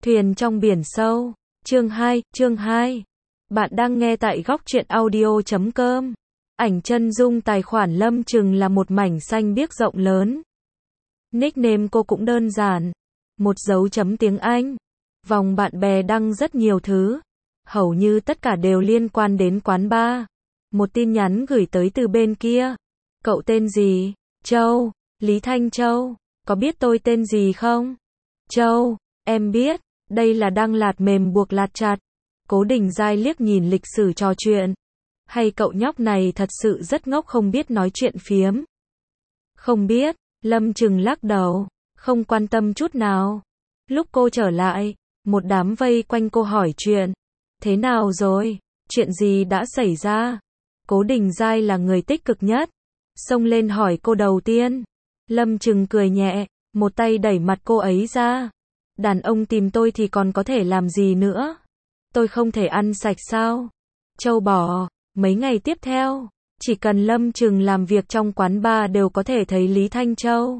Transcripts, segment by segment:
Thuyền trong biển sâu. Chương 2. Bạn đang nghe tại góc truyện audio.com. Ảnh chân dung tài khoản Lâm Trừng là một mảnh xanh biếc rộng lớn. Nickname cô cũng đơn giản. Một dấu chấm tiếng Anh. Vòng bạn bè đăng rất nhiều thứ. Hầu như tất cả đều liên quan đến quán bar. Một tin nhắn gửi tới từ bên kia. Cậu tên gì? Châu. Lý Thanh Châu. Có biết tôi tên gì không? Châu. Em biết. Đây là đăng lạt mềm buộc lạt chặt. Cố Đình Giai liếc nhìn lịch sử trò chuyện. Hay cậu nhóc này thật sự rất ngốc không biết nói chuyện phiếm? Không biết. Lâm Trừng lắc đầu. Không quan tâm chút nào. Lúc cô trở lại, một đám vây quanh cô hỏi chuyện. Thế nào rồi? Chuyện gì đã xảy ra? Cố Đình Giai là người tích cực nhất. Xông lên hỏi cô đầu tiên. Lâm Trừng cười nhẹ, một tay đẩy mặt cô ấy ra. Đàn ông tìm tôi thì còn có thể làm gì nữa? Tôi không thể ăn sạch sao? Châu bò. Mấy ngày tiếp theo, chỉ cần Lâm Trừng làm việc trong quán bar đều có thể thấy Lý Thanh Châu.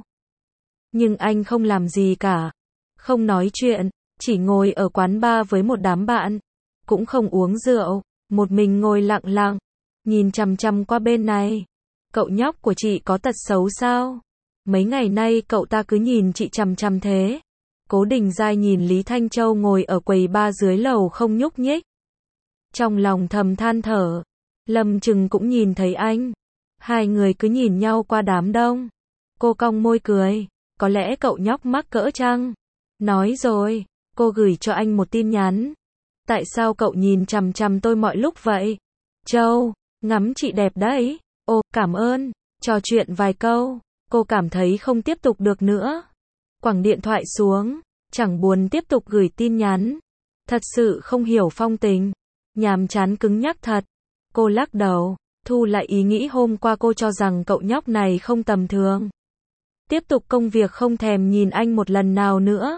Nhưng anh không làm gì cả. Không nói chuyện, chỉ ngồi ở quán bar với một đám bạn. Cũng không uống rượu, một mình ngồi lặng lặng, nhìn chằm chằm qua bên này. Cậu nhóc của chị có tật xấu sao? Mấy ngày nay cậu ta cứ nhìn chị chằm chằm thế. Cố Đình Giai nhìn Lý Thanh Châu ngồi ở quầy bar dưới lầu không nhúc nhích. Trong lòng thầm than thở. Lâm Trừng cũng nhìn thấy anh. Hai người cứ nhìn nhau qua đám đông. Cô cong môi cười. Có lẽ cậu nhóc mắc cỡ chăng? Nói rồi, cô gửi cho anh một tin nhắn. Tại sao cậu nhìn chằm chằm tôi mọi lúc vậy? Châu, ngắm chị đẹp đấy. Ô, cảm ơn. Trò chuyện vài câu, cô cảm thấy không tiếp tục được nữa. Quẳng điện thoại xuống, chẳng buồn tiếp tục gửi tin nhắn. Thật sự không hiểu phong tình. Nhàm chán cứng nhắc thật. Cô lắc đầu, thu lại ý nghĩ hôm qua cô cho rằng cậu nhóc này không tầm thường. Tiếp tục công việc không thèm nhìn anh một lần nào nữa.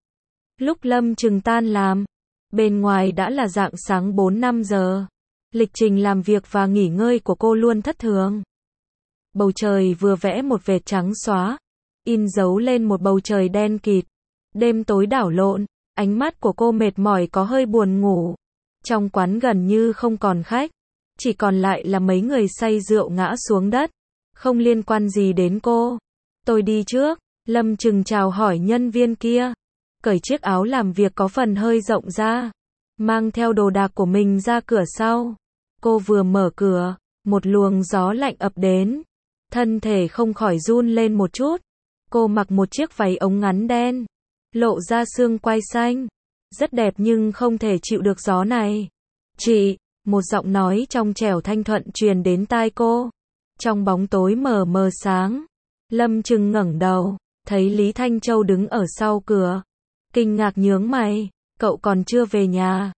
Lúc Lâm Trừng tan làm, bên ngoài đã là rạng sáng 4-5 giờ. Lịch trình làm việc và nghỉ ngơi của cô luôn thất thường. Bầu trời vừa vẽ một vệt trắng xóa, in dấu lên một bầu trời đen kịt. Đêm tối đảo lộn, ánh mắt của cô mệt mỏi có hơi buồn ngủ. Trong quán gần như không còn khách, chỉ còn lại là mấy người say rượu ngã xuống đất. Không liên quan gì đến cô. Tôi đi trước. Lâm Trừng chào hỏi nhân viên kia. Cởi chiếc áo làm việc có phần hơi rộng ra. Mang theo đồ đạc của mình ra cửa sau. Cô vừa mở cửa, một luồng gió lạnh ập đến. Thân thể không khỏi run lên một chút. Cô mặc một chiếc váy ống ngắn đen, lộ ra xương quai xanh. Rất đẹp nhưng không thể chịu được gió này. Chị, một giọng nói trong trẻo thanh thuận truyền đến tai cô. Trong bóng tối mờ mờ sáng, Lâm Trừng ngẩng đầu, thấy Lý Thanh Châu đứng ở sau cửa. Kinh ngạc nhướng mày, cậu còn chưa về nhà?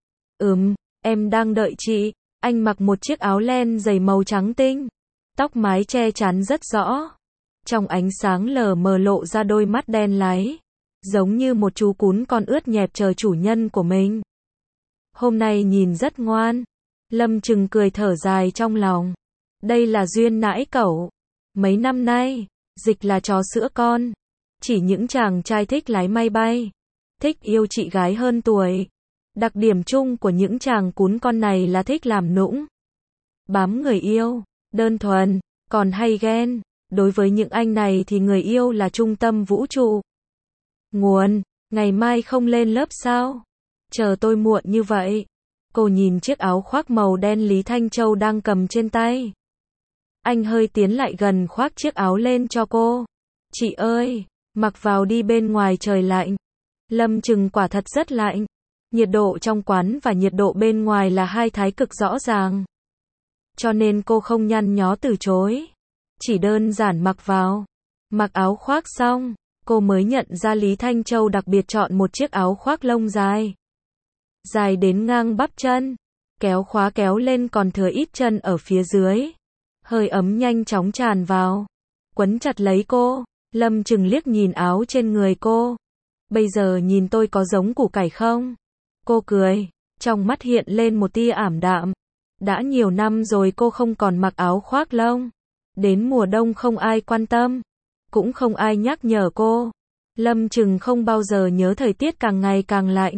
Em đang đợi chị. Anh mặc một chiếc áo len dày màu trắng tinh, tóc mái che chắn rất rõ. Trong ánh sáng lờ mờ lộ ra đôi mắt đen láy, giống như một chú cún con ướt nhẹp chờ chủ nhân của mình. Hôm nay nhìn rất ngoan. Lâm Trừng cười thở dài trong lòng. Đây là duyên nãi cẩu. Mấy năm nay, dịch là chó sữa con. Chỉ những chàng trai thích lái máy bay, thích yêu chị gái hơn tuổi. Đặc điểm chung của những chàng cún con này là thích làm nũng, bám người yêu, đơn thuần, còn hay ghen. Đối với những anh này thì người yêu là trung tâm vũ trụ. Nguồn, ngày mai không lên lớp sao? Chờ tôi muộn như vậy. Cô nhìn chiếc áo khoác màu đen Lý Thanh Châu đang cầm trên tay. Anh hơi tiến lại gần khoác chiếc áo lên cho cô. Chị ơi, mặc vào đi bên ngoài trời lạnh. Lâm Trừng quả thật rất lạnh. Nhiệt độ trong quán và nhiệt độ bên ngoài là hai thái cực rõ ràng. Cho nên cô không nhăn nhó từ chối. Chỉ đơn giản mặc vào. Mặc áo khoác xong, cô mới nhận ra Lý Thanh Châu đặc biệt chọn một chiếc áo khoác lông dài. Dài đến ngang bắp chân. Kéo khóa kéo lên còn thừa ít chân ở phía dưới. Hơi ấm nhanh chóng tràn vào, quấn chặt lấy cô. Lâm Trừng liếc nhìn áo trên người cô. Bây giờ nhìn tôi có giống củ cải không? Cô cười, trong mắt hiện lên một tia ảm đạm. Đã nhiều năm rồi cô không còn mặc áo khoác lông. Đến mùa đông không ai quan tâm, cũng không ai nhắc nhở cô. Lâm Trừng không bao giờ nhớ thời tiết càng ngày càng lạnh.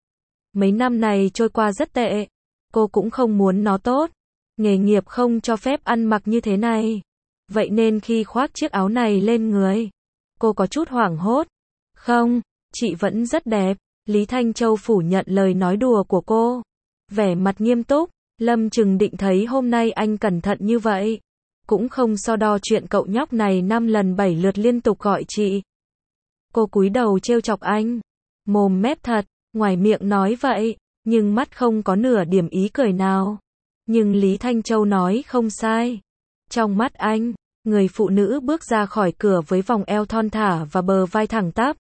Mấy năm này trôi qua rất tệ. Cô cũng không muốn nó tốt. Nghề nghiệp không cho phép ăn mặc như thế này. Vậy nên khi khoác chiếc áo này lên người, cô có chút hoảng hốt. Không, chị vẫn rất đẹp. Lý Thanh Châu phủ nhận lời nói đùa của cô. Vẻ mặt nghiêm túc, Lâm Trừng định thấy hôm nay anh cẩn thận như vậy. Cũng không so đo chuyện cậu nhóc này 5 lần 7 lượt liên tục gọi chị. Cô cúi đầu trêu chọc anh. Mồm mép thật, ngoài miệng nói vậy, nhưng mắt không có nửa điểm ý cười nào. Nhưng Lý Thanh Châu nói không sai. Trong mắt anh, người phụ nữ bước ra khỏi cửa với vòng eo thon thả và bờ vai thẳng tắp.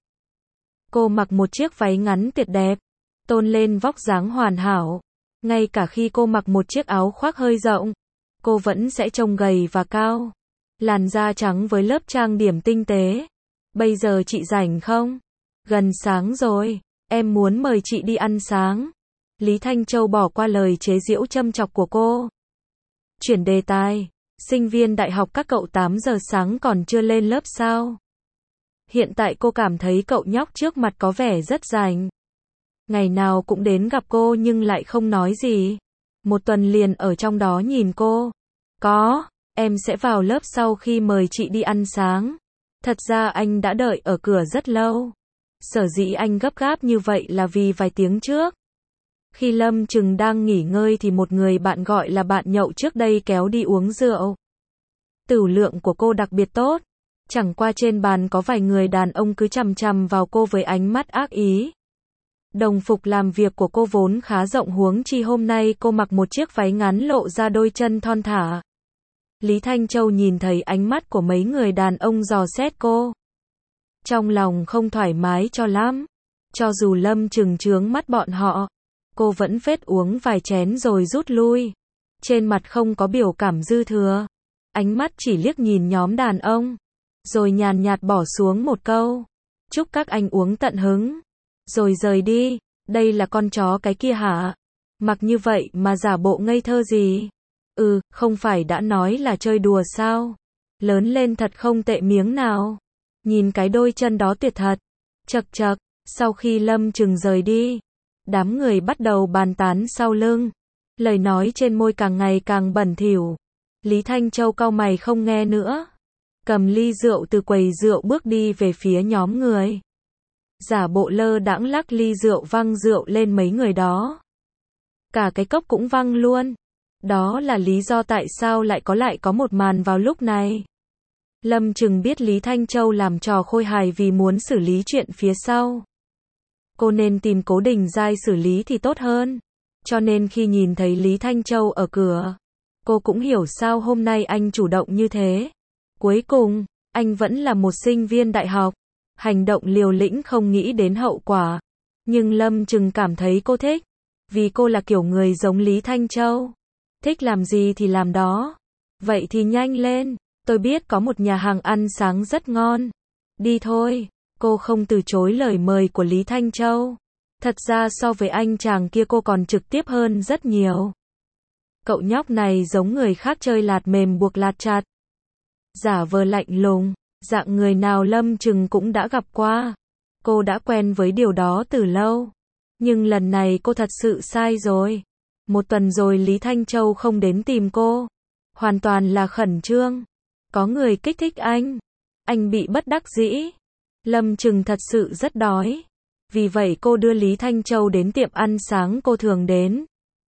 Cô mặc một chiếc váy ngắn tuyệt đẹp, tôn lên vóc dáng hoàn hảo. Ngay cả khi cô mặc một chiếc áo khoác hơi rộng, cô vẫn sẽ trông gầy và cao. Làn da trắng với lớp trang điểm tinh tế. Bây giờ chị rảnh không? Gần sáng rồi, em muốn mời chị đi ăn sáng. Lý Thanh Châu bỏ qua lời chế giễu châm chọc của cô. Chuyển đề tài, sinh viên đại học các cậu 8 giờ sáng còn chưa lên lớp sao? Hiện tại cô cảm thấy cậu nhóc trước mặt có vẻ rất rảnh. Ngày nào cũng đến gặp cô nhưng lại không nói gì. Một tuần liền ở trong đó nhìn cô. Có, em sẽ vào lớp sau khi mời chị đi ăn sáng. Thật ra anh đã đợi ở cửa rất lâu. Sở dĩ anh gấp gáp như vậy là vì vài tiếng trước. Khi Lâm Trừng đang nghỉ ngơi thì một người bạn gọi là bạn nhậu trước đây kéo đi uống rượu. Tửu lượng của cô đặc biệt tốt. Chẳng qua trên bàn có vài người đàn ông cứ chằm chằm vào cô với ánh mắt ác ý. Đồng phục làm việc của cô vốn khá rộng huống chi hôm nay cô mặc một chiếc váy ngắn lộ ra đôi chân thon thả. Lý Thanh Châu nhìn thấy ánh mắt của mấy người đàn ông dò xét cô. Trong lòng không thoải mái cho lắm. Cho dù Lâm Trừng chướng mắt bọn họ, cô vẫn phết uống vài chén rồi rút lui. Trên mặt không có biểu cảm dư thừa. Ánh mắt chỉ liếc nhìn nhóm đàn ông. Rồi nhàn nhạt bỏ xuống một câu. Chúc các anh uống tận hứng. Rồi rời đi. Đây là con chó cái kia hả? Mặc như vậy mà giả bộ ngây thơ gì? Không phải đã nói là chơi đùa sao? Lớn lên thật không tệ miếng nào. Nhìn cái đôi chân đó tuyệt thật. Chậc chậc, sau khi Lâm Trừng rời đi, đám người bắt đầu bàn tán sau lưng. Lời nói trên môi càng ngày càng bẩn thỉu. Lý Thanh Châu cau mày không nghe nữa. Cầm ly rượu từ quầy rượu bước đi về phía nhóm người. Giả bộ lơ đãng lắc ly rượu văng rượu lên mấy người đó. Cả cái cốc cũng văng luôn. Đó là lý do tại sao lại có một màn vào lúc này. Lâm Trừng biết Lý Thanh Châu làm trò khôi hài vì muốn xử lý chuyện phía sau. Cô nên tìm Cố Đình Giai xử lý thì tốt hơn. Cho nên khi nhìn thấy Lý Thanh Châu ở cửa, cô cũng hiểu sao hôm nay anh chủ động như thế. Cuối cùng, anh vẫn là một sinh viên đại học. Hành động liều lĩnh không nghĩ đến hậu quả. Nhưng Lâm Trừng cảm thấy cô thích. Vì cô là kiểu người giống Lý Thanh Châu. Thích làm gì thì làm đó. Vậy thì nhanh lên. Tôi biết có một nhà hàng ăn sáng rất ngon. Đi thôi. Cô không từ chối lời mời của Lý Thanh Châu. Thật ra so với anh chàng kia cô còn trực tiếp hơn rất nhiều. Cậu nhóc này giống người khác chơi lạt mềm buộc lạt chặt. Giả vờ lạnh lùng. Dạng người nào Lâm Trừng cũng đã gặp qua. Cô đã quen với điều đó từ lâu. Nhưng lần này cô thật sự sai rồi. Một tuần rồi Lý Thanh Châu không đến tìm cô. Hoàn toàn là khẩn trương. Có người kích thích anh. Anh bị bất đắc dĩ. Lâm Trừng thật sự rất đói. Vì vậy cô đưa Lý Thanh Châu đến tiệm ăn sáng cô thường đến.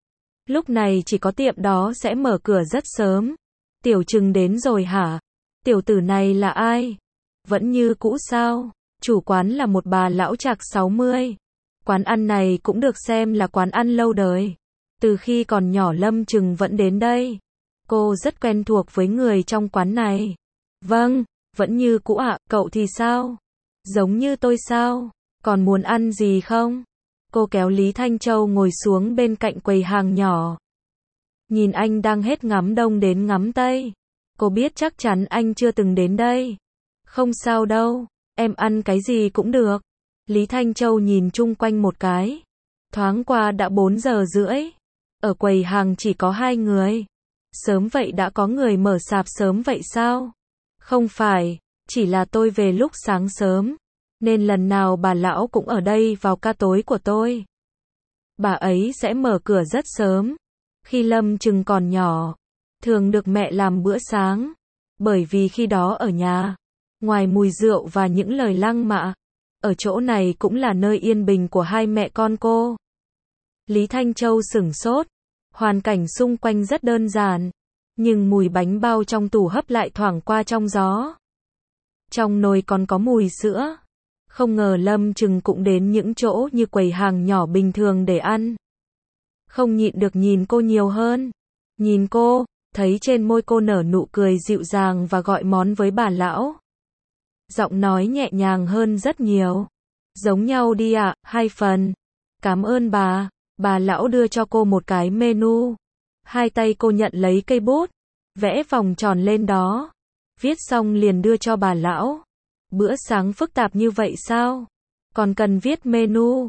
Lúc này chỉ có tiệm đó sẽ mở cửa rất sớm. Tiểu Trừng đến rồi hả? Tiểu tử này là ai? Vẫn như cũ sao? Chủ quán là một bà lão chạc 60. Quán ăn này cũng được xem là quán ăn lâu đời. Từ khi còn nhỏ Lâm Trừng vẫn đến đây. Cô rất quen thuộc với người trong quán này. Vâng, vẫn như cũ ạ, cậu thì sao? Giống như tôi sao? Còn muốn ăn gì không? Cô kéo Lý Thanh Châu ngồi xuống bên cạnh quầy hàng nhỏ. Nhìn anh đang hết ngắm đông đến ngắm tây. Cô biết chắc chắn anh chưa từng đến đây. Không sao đâu, em ăn cái gì cũng được. Lý Thanh Châu nhìn chung quanh một cái. Thoáng qua đã 4 giờ rưỡi. Ở quầy hàng chỉ có 2 người. Sớm vậy đã có người mở sạp sớm vậy sao? Không phải, chỉ là tôi về lúc sáng sớm. nên lần nào bà lão cũng ở đây vào ca tối của tôi. Bà ấy sẽ mở cửa rất sớm. Khi Lâm Trừng còn nhỏ, thường được mẹ làm bữa sáng, bởi vì khi đó ở nhà, ngoài mùi rượu và những lời lăng mạ, ở chỗ này cũng là nơi yên bình của hai mẹ con cô. Lý Thanh Châu sửng sốt, hoàn cảnh xung quanh rất đơn giản, nhưng mùi bánh bao trong tủ hấp lại thoảng qua trong gió. Trong nồi còn có mùi sữa. Không ngờ Lâm Trừng cũng đến những chỗ như quầy hàng nhỏ bình thường để ăn. Không nhịn được nhìn cô nhiều hơn. Nhìn cô, thấy trên môi cô nở nụ cười dịu dàng và gọi món với bà lão. Giọng nói nhẹ nhàng hơn rất nhiều. Giống nhau đi ạ, 2 phần. Cảm ơn bà. Bà lão đưa cho cô một cái menu. Hai tay cô nhận lấy cây bút, vẽ vòng tròn lên đó. Viết xong liền đưa cho bà lão. Bữa sáng phức tạp như vậy sao? Còn cần viết menu?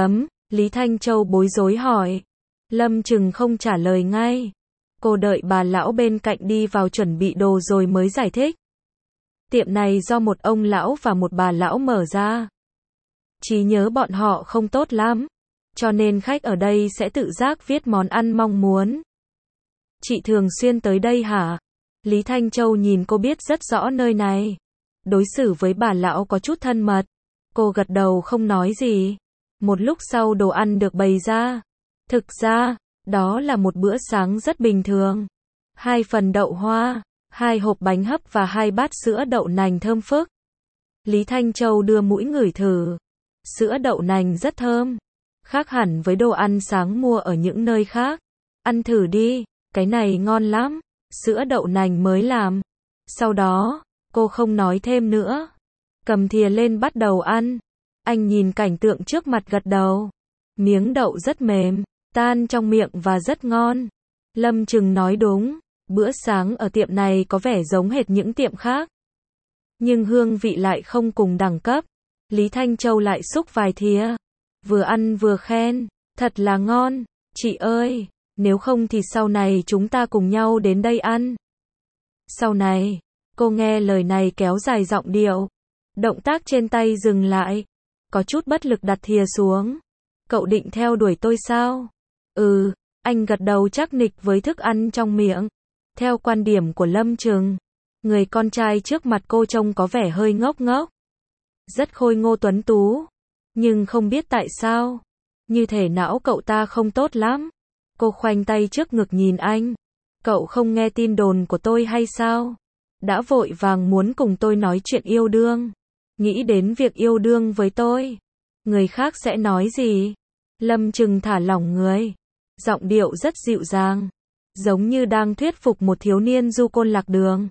Lý Thanh Châu bối rối hỏi. Lâm Trừng không trả lời ngay. Cô đợi bà lão bên cạnh đi vào chuẩn bị đồ rồi mới giải thích. Tiệm này do một ông lão và một bà lão mở ra. Trí nhớ bọn họ không tốt lắm, cho nên khách ở đây sẽ tự giác viết món ăn mong muốn. Chị thường xuyên tới đây hả? Lý Thanh Châu nhìn cô biết rất rõ nơi này. Đối xử với bà lão có chút thân mật. Cô gật đầu không nói gì. Một lúc sau đồ ăn được bày ra. Thực ra, đó là một bữa sáng rất bình thường. 2 phần đậu hoa, 2 hộp bánh hấp và 2 bát sữa đậu nành thơm phức. Lý Thanh Châu đưa mũi ngửi thử. Sữa đậu nành rất thơm. Khác hẳn với đồ ăn sáng mua ở những nơi khác. Ăn thử đi, cái này ngon lắm. Sữa đậu nành mới làm. Sau đó, cô không nói thêm nữa. Cầm thìa lên bắt đầu ăn. Anh nhìn cảnh tượng trước mặt gật đầu. Miếng đậu rất mềm, tan trong miệng và rất ngon. Lâm Trừng nói đúng. Bữa sáng ở tiệm này có vẻ giống hệt những tiệm khác. Nhưng hương vị lại không cùng đẳng cấp. Lý Thanh Châu lại xúc vài thìa. Vừa ăn vừa khen. Thật là ngon. Chị ơi, nếu không thì sau này chúng ta cùng nhau đến đây ăn. Sau này, cô nghe lời này kéo dài giọng điệu. Động tác trên tay dừng lại. Có chút bất lực đặt thìa xuống. Cậu định theo đuổi tôi sao? Ừ, anh gật đầu chắc nịch với thức ăn trong miệng. Theo quan điểm của Lâm Trừng, người con trai trước mặt cô trông có vẻ hơi ngốc ngốc. Rất khôi ngô tuấn tú. Nhưng không biết tại sao, như thể não cậu ta không tốt lắm. Cô khoanh tay trước ngực nhìn anh. Cậu không nghe tin đồn của tôi hay sao? Đã vội vàng muốn cùng tôi nói chuyện yêu đương. Nghĩ đến việc yêu đương với tôi. Người khác sẽ nói gì? Lâm Trừng thả lỏng người. Giọng điệu rất dịu dàng. Giống như đang thuyết phục một thiếu niên du côn lạc đường.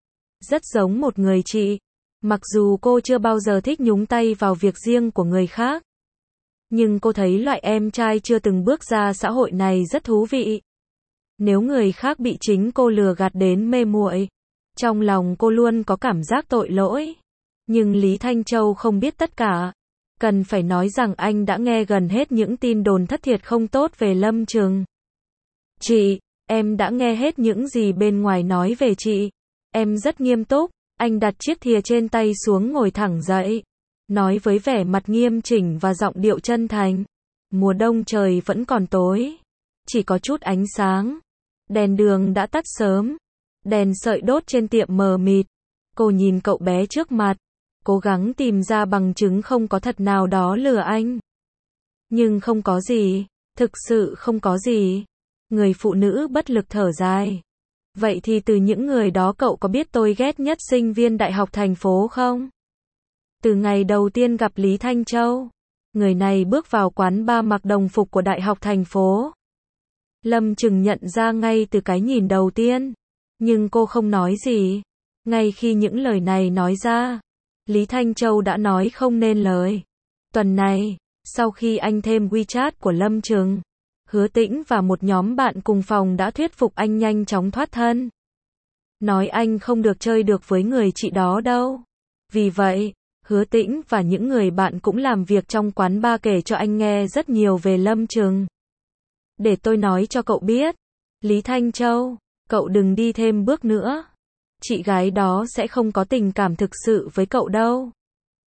Rất giống một người chị. Mặc dù cô chưa bao giờ thích nhúng tay vào việc riêng của người khác. Nhưng cô thấy loại em trai chưa từng bước ra xã hội này rất thú vị. Nếu người khác bị chính cô lừa gạt đến mê muội, trong lòng cô luôn có cảm giác tội lỗi. Nhưng Lý Thanh Châu không biết tất cả. Cần phải nói rằng anh đã nghe gần hết những tin đồn thất thiệt không tốt về Lâm Trừng. Chị, em đã nghe hết những gì bên ngoài nói về chị. Em rất nghiêm túc. Anh đặt chiếc thìa trên tay xuống ngồi thẳng dậy. Nói với vẻ mặt nghiêm chỉnh và giọng điệu chân thành. Mùa đông trời vẫn còn tối. Chỉ có chút ánh sáng. Đèn đường đã tắt sớm. Đèn sợi đốt trên tiệm mờ mịt. Cô nhìn cậu bé trước mặt. Cố gắng tìm ra bằng chứng không có thật nào đó lừa anh. Nhưng không có gì. Thực sự không có gì. Người phụ nữ bất lực thở dài. Vậy thì từ những người đó cậu có biết tôi ghét nhất sinh viên đại học thành phố không? Từ ngày đầu tiên gặp Lý Thanh Châu, người này bước vào quán bar mặc đồng phục của đại học thành phố. Lâm Trừng nhận ra ngay từ cái nhìn đầu tiên. Nhưng cô không nói gì. Ngay khi những lời này nói ra, Lý Thanh Châu đã nói không nên lời. Tuần này, sau khi anh thêm WeChat của Lâm Trừng, Hứa Tĩnh và một nhóm bạn cùng phòng đã thuyết phục anh nhanh chóng thoát thân. Nói anh không được chơi được với người chị đó đâu. Vì vậy, Hứa Tĩnh và những người bạn cũng làm việc trong quán bar kể cho anh nghe rất nhiều về Lâm Trừng. Để tôi nói cho cậu biết, Lý Thanh Châu, cậu đừng đi thêm bước nữa. Chị gái đó sẽ không có tình cảm thực sự với cậu đâu.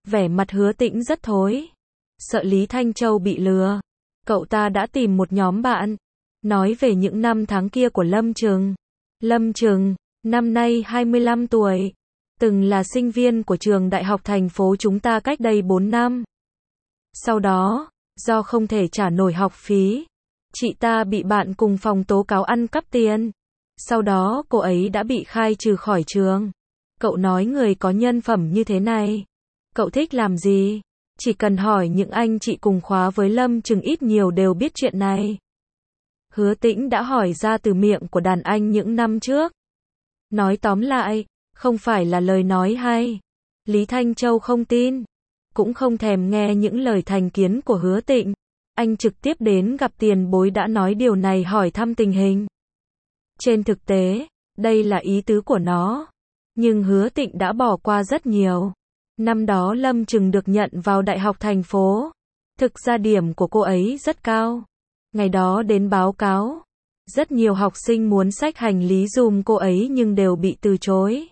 Vẻ mặt Hứa Tĩnh rất thối. Sợ Lý Thanh Châu bị lừa. Cậu ta đã tìm một nhóm bạn. Nói về những năm tháng kia của Lâm Trừng. Lâm Trừng, năm nay 25 tuổi. Từng là sinh viên của trường đại học thành phố chúng ta cách đây 4 năm. Sau đó, do không thể trả nổi học phí, chị ta bị bạn cùng phòng tố cáo ăn cắp tiền. Sau đó cô ấy đã bị khai trừ khỏi trường. Cậu nói người có nhân phẩm như thế này, cậu thích làm gì? Chỉ cần hỏi những anh chị cùng khóa với Lâm Trừng ít nhiều đều biết chuyện này. Hứa Tĩnh đã hỏi ra từ miệng của đàn anh những năm trước. Nói tóm lại, không phải là lời nói hay. Lý Thanh Châu không tin, cũng không thèm nghe những lời thành kiến của Hứa Tĩnh. Anh trực tiếp đến gặp tiền bối đã nói điều này hỏi thăm tình hình. Trên thực tế, đây là ý tứ của nó. Nhưng Hứa Tĩnh đã bỏ qua rất nhiều. Năm đó Lâm Trừng được nhận vào Đại học thành phố. Thực ra điểm của cô ấy rất cao. Ngày đó đến báo cáo. Rất nhiều học sinh muốn xách hành lý giùm cô ấy nhưng đều bị từ chối.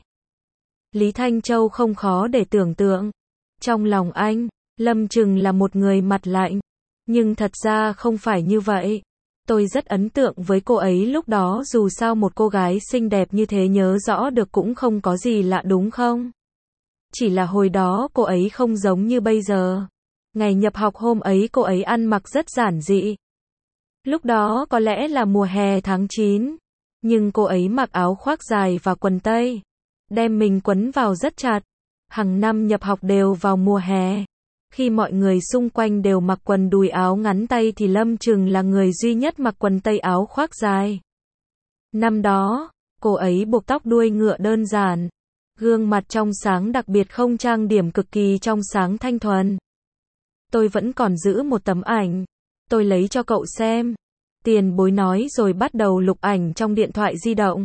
Lý Thanh Châu không khó để tưởng tượng. Trong lòng anh, Lâm Trừng là một người mặt lạnh. Nhưng thật ra không phải như vậy. Tôi rất ấn tượng với cô ấy lúc đó, dù sao một cô gái xinh đẹp như thế nhớ rõ được cũng không có gì lạ đúng không? Chỉ là hồi đó cô ấy không giống như bây giờ. Ngày nhập học hôm ấy cô ấy ăn mặc rất giản dị. Lúc đó có lẽ là mùa hè tháng 9. Nhưng cô ấy mặc áo khoác dài và quần tây. Đem mình quấn vào rất chặt. Hàng năm nhập học đều vào mùa hè. Khi mọi người xung quanh đều mặc quần đùi áo ngắn tay thì Lâm Trừng là người duy nhất mặc quần tây áo khoác dài. Năm đó, cô ấy buộc tóc đuôi ngựa đơn giản. Gương mặt trong sáng đặc biệt không trang điểm cực kỳ trong sáng thanh thuần. Tôi vẫn còn giữ một tấm ảnh. Tôi lấy cho cậu xem. Tiền bối nói rồi bắt đầu lục ảnh trong điện thoại di động.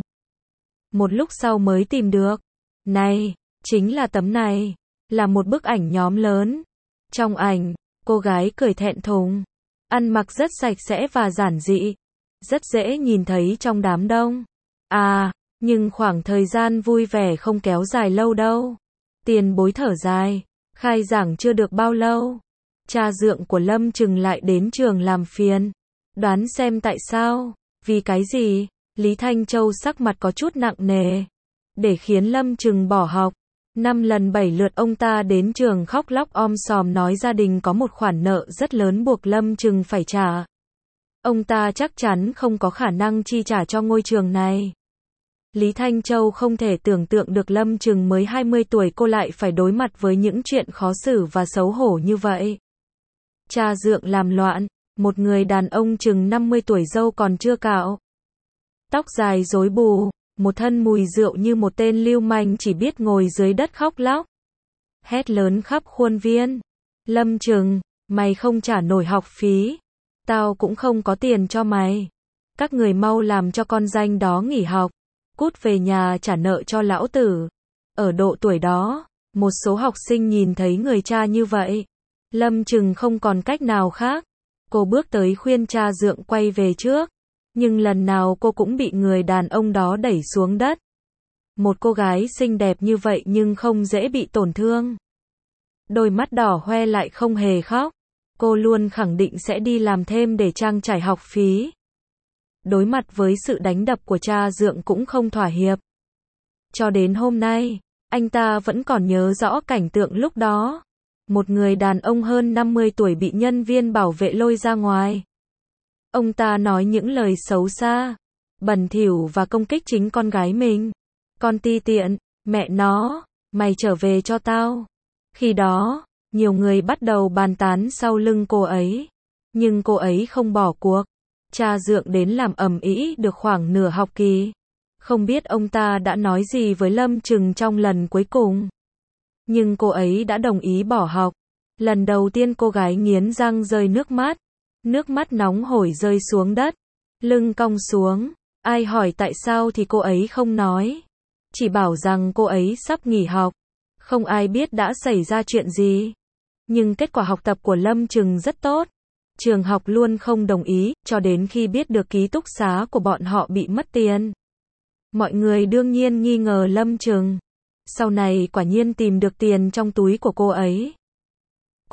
Một lúc sau mới tìm được. Này, chính là tấm này. Là một bức ảnh nhóm lớn. Trong ảnh, cô gái cười thẹn thùng. Ăn mặc rất sạch sẽ và giản dị. Rất dễ nhìn thấy trong đám đông. À, nhưng khoảng thời gian vui vẻ không kéo dài lâu đâu. Tiền bối thở dài. Khai giảng chưa được bao lâu. Cha dượng của Lâm Trừng lại đến trường làm phiền. Đoán xem tại sao? Vì cái gì? Lý Thanh Châu sắc mặt có chút nặng nề. Để khiến Lâm Trừng bỏ học. 5 lần 7 lượt ông ta đến trường khóc lóc om sòm nói gia đình có một khoản nợ rất lớn buộc Lâm Trừng phải trả. Ông ta chắc chắn không có khả năng chi trả cho ngôi trường này. Lý Thanh Châu không thể tưởng tượng được Lâm Trừng mới 20 tuổi cô lại phải đối mặt với những chuyện khó xử và xấu hổ như vậy. Cha dượng làm loạn, một người đàn ông chừng 50 tuổi râu còn chưa cạo. Tóc dài rối bù, một thân mùi rượu như một tên lưu manh chỉ biết ngồi dưới đất khóc lóc. Hét lớn khắp khuôn viên. Lâm Trừng, mày không trả nổi học phí. Tao cũng không có tiền cho mày. Các người mau làm cho con danh đó nghỉ học. Cút về nhà trả nợ cho lão tử. Ở độ tuổi đó, một số học sinh nhìn thấy người cha như vậy. Lâm Trừng không còn cách nào khác. Cô bước tới khuyên cha dượng quay về trước. Nhưng lần nào cô cũng bị người đàn ông đó đẩy xuống đất. Một cô gái xinh đẹp như vậy nhưng không dễ bị tổn thương. Đôi mắt đỏ hoe lại không hề khóc. Cô luôn khẳng định sẽ đi làm thêm để trang trải học phí. Đối mặt với sự đánh đập của cha dượng cũng không thỏa hiệp. Cho đến hôm nay, anh ta vẫn còn nhớ rõ cảnh tượng lúc đó. Một người đàn ông hơn 50 tuổi bị nhân viên bảo vệ lôi ra ngoài. Ông ta nói những lời xấu xa, bẩn thỉu và công kích chính con gái mình. Con ti tiện, mẹ nó, mày trở về cho tao. Khi đó, nhiều người bắt đầu bàn tán sau lưng cô ấy. Nhưng cô ấy không bỏ cuộc. Cha dượng đến làm ầm ĩ được khoảng nửa học kỳ. Không biết ông ta đã nói gì với Lâm Trừng trong lần cuối cùng. Nhưng cô ấy đã đồng ý bỏ học. Lần đầu tiên cô gái nghiến răng rơi nước mắt. Nước mắt nóng hổi rơi xuống đất. Lưng cong xuống. Ai hỏi tại sao thì cô ấy không nói. Chỉ bảo rằng cô ấy sắp nghỉ học. Không ai biết đã xảy ra chuyện gì. Nhưng kết quả học tập của Lâm Trừng rất tốt. Trường học luôn không đồng ý, cho đến khi biết được ký túc xá của bọn họ bị mất tiền. Mọi người đương nhiên nghi ngờ Lâm Trừng. Sau này quả nhiên tìm được tiền trong túi của cô ấy.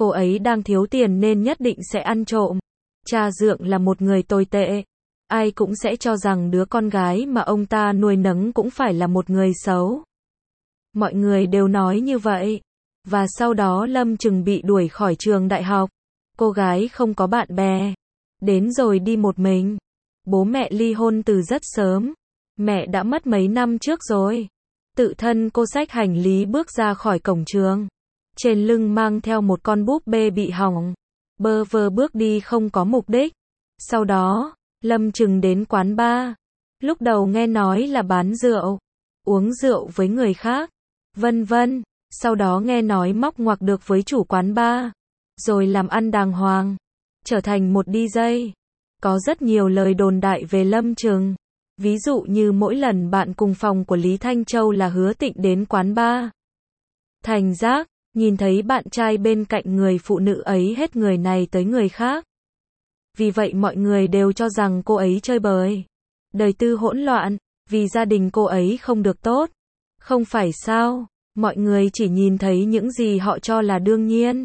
Cô ấy đang thiếu tiền nên nhất định sẽ ăn trộm. Cha Dượng là một người tồi tệ. Ai cũng sẽ cho rằng đứa con gái mà ông ta nuôi nấng cũng phải là một người xấu. Mọi người đều nói như vậy. Và sau đó Lâm Trừng bị đuổi khỏi trường đại học. Cô gái không có bạn bè. Đến rồi đi một mình. Bố mẹ ly hôn từ rất sớm. Mẹ đã mất mấy năm trước rồi. Tự thân cô xách hành lý bước ra khỏi cổng trường. Trên lưng mang theo một con búp bê bị hỏng. Bơ vơ bước đi không có mục đích. Sau đó, Lâm Trừng đến quán bar. Lúc đầu nghe nói là bán rượu. Uống rượu với người khác. Vân vân. Sau đó nghe nói móc ngoặc được với chủ quán bar. Rồi làm ăn đàng hoàng. Trở thành một DJ. Có rất nhiều lời đồn đại về Lâm Trừng. Ví dụ như mỗi lần bạn cùng phòng của Lý Thanh Châu là Hứa Tịnh đến quán bar. Thành giác, nhìn thấy bạn trai bên cạnh người phụ nữ ấy hết người này tới người khác. Vì vậy mọi người đều cho rằng cô ấy chơi bời. Đời tư hỗn loạn, vì gia đình cô ấy không được tốt. Không phải sao, mọi người chỉ nhìn thấy những gì họ cho là đương nhiên.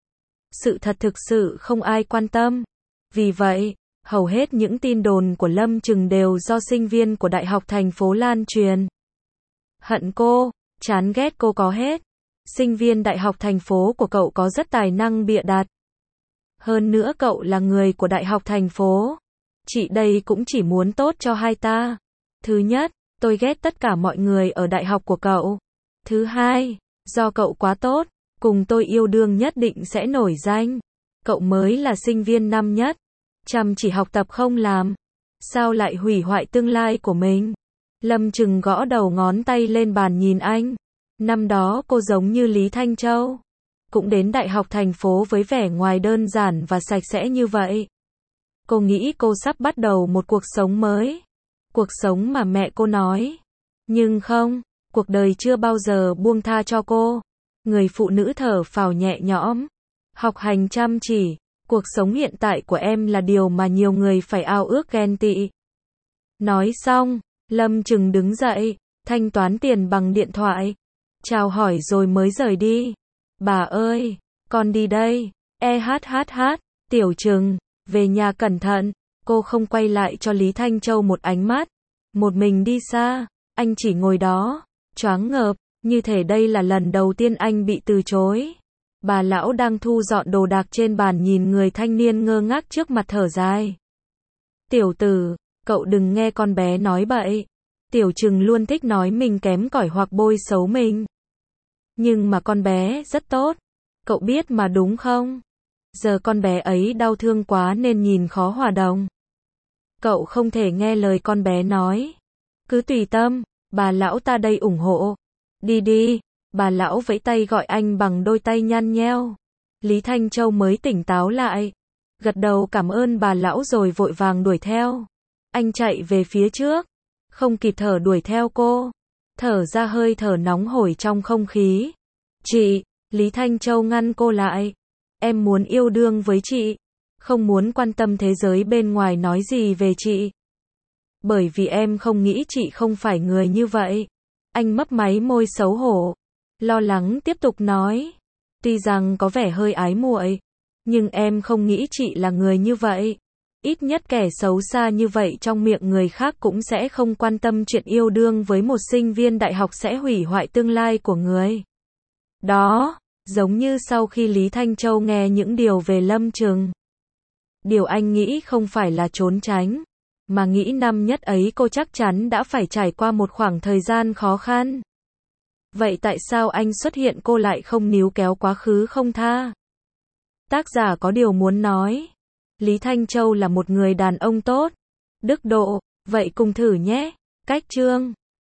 Sự thật thực sự không ai quan tâm. Vì vậy, hầu hết những tin đồn của Lâm Trừng đều do sinh viên của Đại học thành phố lan truyền. Hận cô, chán ghét cô có hết. Sinh viên Đại học thành phố của cậu có rất tài năng bịa đặt. Hơn nữa cậu là người của Đại học thành phố. Chị đây cũng chỉ muốn tốt cho hai ta. Thứ nhất, tôi ghét tất cả mọi người ở đại học của cậu. Thứ hai, do cậu quá tốt, cùng tôi yêu đương nhất định sẽ nổi danh. Cậu mới là sinh viên năm nhất. Chăm chỉ học tập không làm. Sao lại hủy hoại tương lai của mình? Lâm Trừng gõ đầu ngón tay lên bàn nhìn anh. Năm đó cô giống như Lý Thanh Châu. Cũng đến đại học thành phố với vẻ ngoài đơn giản và sạch sẽ như vậy. Cô nghĩ cô sắp bắt đầu một cuộc sống mới. Cuộc sống mà mẹ cô nói. Nhưng không, cuộc đời chưa bao giờ buông tha cho cô. Người phụ nữ thở phào nhẹ nhõm. Học hành chăm chỉ. Cuộc sống hiện tại của em là điều mà nhiều người phải ao ước ghen tị. Nói xong, Lâm Trừng đứng dậy, thanh toán tiền bằng điện thoại. Chào hỏi rồi mới rời đi. Bà ơi, con đi đây. Tiểu Trừng, về nhà cẩn thận. Cô không quay lại cho Lý Thanh Châu một ánh mắt. Một mình đi xa, anh chỉ ngồi đó, choáng ngợp, như thể đây là lần đầu tiên anh bị từ chối. Bà lão đang thu dọn đồ đạc trên bàn nhìn người thanh niên ngơ ngác trước mặt thở dài. Tiểu tử, cậu đừng nghe con bé nói bậy. Tiểu Trừng luôn thích nói mình kém cỏi hoặc bôi xấu mình. Nhưng mà con bé rất tốt. Cậu biết mà đúng không? Giờ con bé ấy đau thương quá nên nhìn khó hòa đồng. Cậu không thể nghe lời con bé nói. Cứ tùy tâm, bà lão ta đây ủng hộ. Đi đi, bà lão vẫy tay gọi anh bằng đôi tay nhăn nheo. Lý Thanh Châu mới tỉnh táo lại. Gật đầu cảm ơn bà lão rồi vội vàng đuổi theo. Anh chạy về phía trước. Không kịp thở đuổi theo cô. Thở ra hơi thở nóng hổi trong không khí. Chị, Lý Thanh Châu ngăn cô lại. Em muốn yêu đương với chị. Không muốn quan tâm thế giới bên ngoài nói gì về chị. Bởi vì em không nghĩ chị không phải người như vậy. Anh mấp máy môi xấu hổ. Lo lắng tiếp tục nói. Tuy rằng có vẻ hơi ái muội, nhưng em không nghĩ chị là người như vậy. Ít nhất kẻ xấu xa như vậy trong miệng người khác cũng sẽ không quan tâm chuyện yêu đương với một sinh viên đại học sẽ hủy hoại tương lai của người. Đó, giống như sau khi Lý Thanh Châu nghe những điều về Lâm Trừng. Điều anh nghĩ không phải là trốn tránh, mà nghĩ năm nhất ấy cô chắc chắn đã phải trải qua một khoảng thời gian khó khăn. Vậy tại sao anh xuất hiện cô lại không níu kéo quá khứ không tha? Tác giả có điều muốn nói. Lý Thanh Châu là một người đàn ông tốt, đức độ, vậy cùng thử nhé. Cách chương